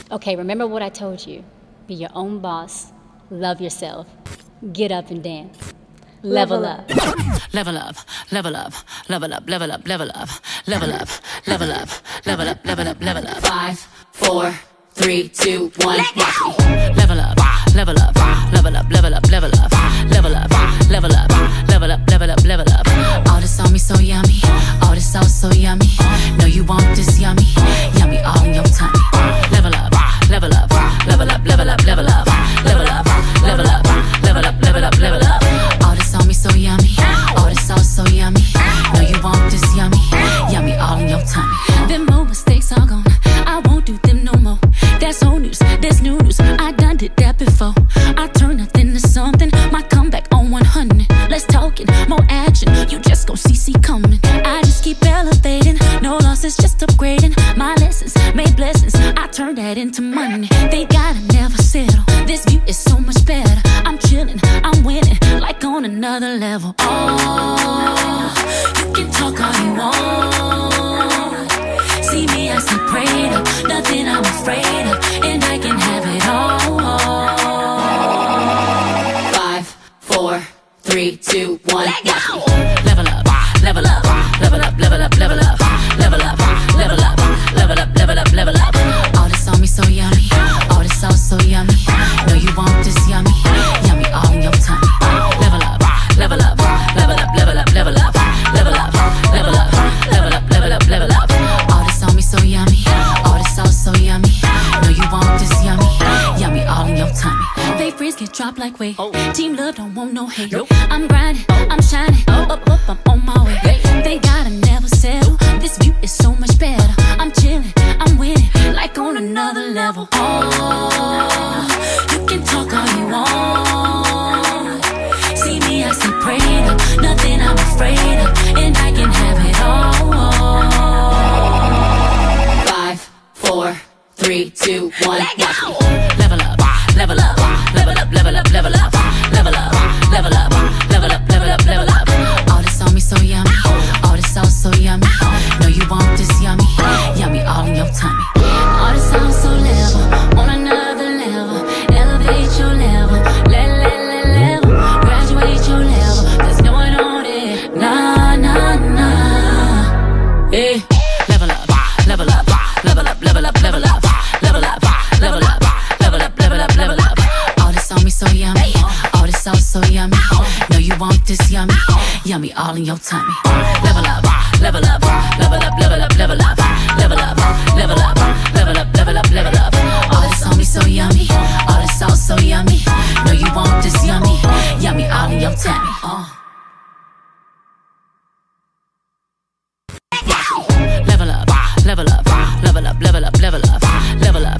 Okay, remember what I told you. Be your own boss. Love yourself. Get up and dance. Level up. Level up, level up, level up, level up, level up, level up, level up, level up, level up, level up. 5, 4, 3, 2, 1. Level up, level up, level up, level up, level up, level up, level up, level up, level up, level up. All this on me so yummy, all this sauce so yummy. Know you want this yummy, yummy all in your tummy. Level up, level up, level up, level up, level up, level up, level up, level up, level up, level up. All this on me so yummy, all this sauce so yummy. Know you want this yummy, yummy all in your tummy. Them old mistakes are gone, I won't do them no more. That's old news, that's new news, I done did that before. I turn nothing to something, my comeback on 100. Let's talk it, more action, you just gon' see coming. I just keep elevating, no losses, just upgrading. My lessons made blessings, I turn that into money. They gotta never settle, this view is so much better. I'm chilling, I'm winning, like on another level. Oh, you can talk all you want. See me, I see prayed up, nothing I'm afraid of, and I can have it all. 5, 4, 3, 2, 1. Level up, level up, level up, level up, level up, level up, level up, level up, level up, level up. All this on me so yummy, all this sauce so yummy. Know you want this yummy, yummy all in your tummy. Level up, level up, level up, level up, level up, level up, level up, level up, level up, level up. All this on me so yummy, all this sauce so yummy. Know you want this yummy, yummy all in your tummy. Fake friends get dropped like weight. Team love don't want no hate. I'm grinding, I'm shining, up, I'm on my way. They gotta never settle, this view is so much better. I'm chilling, I'm winning, like on another level. Oh, you can talk all you want. See me, I see prayed up, nothing I'm afraid of, and I can have it all. 5, 4, 3, 2, 1. Level up, level up, level up, level up, level up, level up, level up, level up, level up, level up. All this on me so yummy, all this sauce so yummy. Know you want this yummy, yummy all in your tummy. All this sounds so level, on another level. Elevate your level, level. Graduate your level, there's no one on it. Nah. Hey, level up, level up, level up, level up, level up, level up, level up, level up, level up, level up. All this on me so yummy, all this sauce so yummy. Know you want this yummy, yummy all in your tummy. Level up, level up, level up, level up, level up, level up, level up, level up, level up, level up. All this on me so yummy, all this sauce so yummy. Know you want this yummy, yummy all in your tummy. Level up, level up, level up, level up, level up, level up,